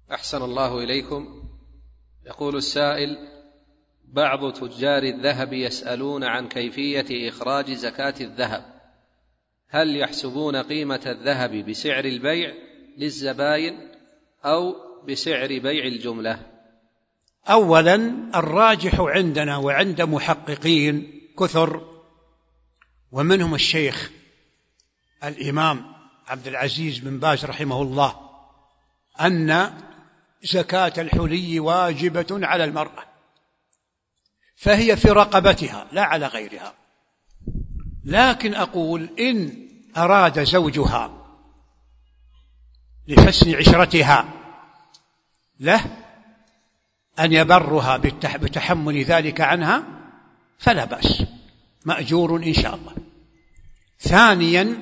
أحسن الله إليكم. يقول السائل: بعض تجار الذهب يسألون عن كيفية إخراج زكاة الذهب، هل يحسبون قيمة الذهب بسعر البيع للزبائن أو بسعر بيع الجملة؟ أولا، الراجح عندنا وعند محققين كثر ومنهم الشيخ الإمام عبد العزيز بن باز رحمه الله أن زكاة الحلي واجبة على المرأة، فهي في رقبتها لا على غيرها. لكن أقول إن أراد زوجها لحسن عشرتها له أن يبرها بتحمل ذلك عنها فلا بأس، مأجور إن شاء الله. ثانيا،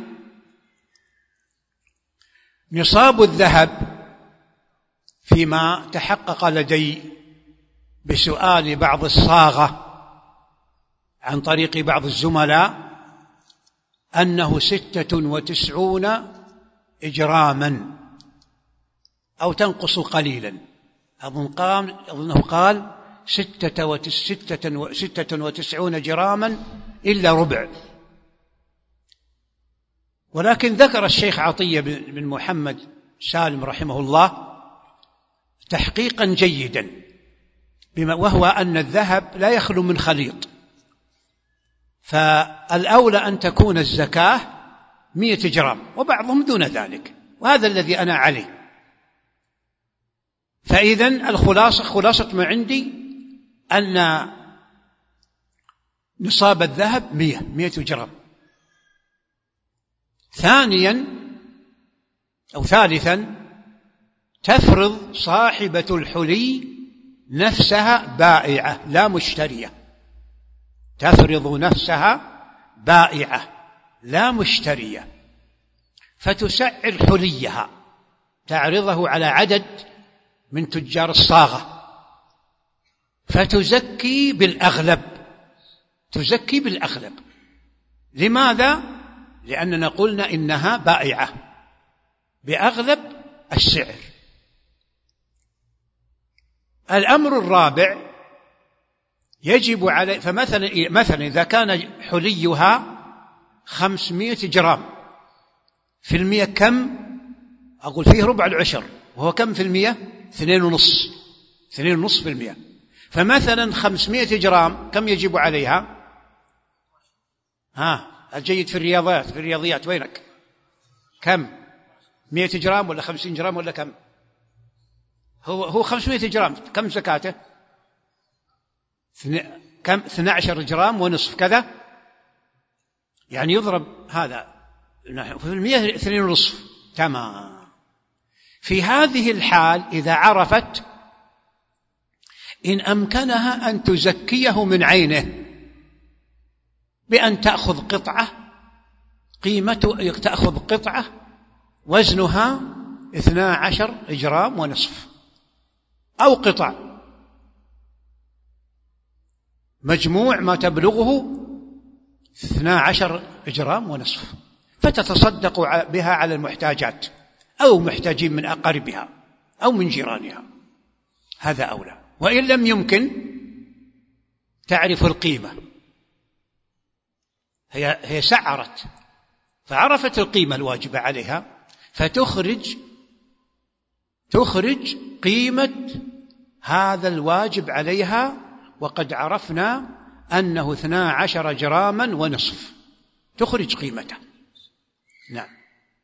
نصاب الذهب فيما تحقق لدي بسؤال بعض الصاغة عن طريق بعض الزملاء أنه 96 إجراما أو تنقص قليلا، أظنه قال 96 جراما إلا ربع. ولكن ذكر الشيخ عطية بن محمد سالم رحمه الله تحقيقا جيدا، وهو أن الذهب لا يخلو من خليط، فالأولى أن تكون الزكاة 100 جرام وبعضهم دون ذلك، وهذا الذي أنا عليه. فإذن خلاصة ما عندي أن نصاب الذهب 100 جرام. ثالثا، تفرض صاحبة الحلي نفسها بائعة لا مشترية، تفرض نفسها بائعة لا مشترية، فتسعر حليها، تعرضه على عدد من تجار الصاغة، فتزكي بالأغلب. لماذا؟ لأننا قلنا إنها بائعة بأغلب السعر. الأمر الرابع، يجب عليه، فمثلا إذا كان حليها 500 جرام في المية كم؟ أقول فيه ربع العشر، وهو كم في المية؟ 2.5%. فمثلا 500 جرام كم يجب عليها؟ الجيد في الرياضيات وينك؟ كم؟ 100 جرام ولا 50 جرام ولا كم؟ هو 500 جرام كم زكاته؟ كم؟ 12 جرام ونصف كذا، يعني يضرب هذا في المية 2.5. تمام. في هذه الحال إذا عرفت إن أمكنها أن تزكيه من عينه بأن تأخذ قطعة وزنها 12 جرام ونصف، أو قطع مجموع ما تبلغه 12 جرام ونصف، فتتصدق بها على المحتاجات أو محتاجين من أقاربها أو من جيرانها، هذا أولى. وإن لم يمكن تعرف القيمة، هي سعرت فعرفت القيمة الواجبة عليها، فتخرج قيمة هذا الواجب عليها، وقد عرفنا أنه 12 جراما ونصف، تخرج قيمته. نعم.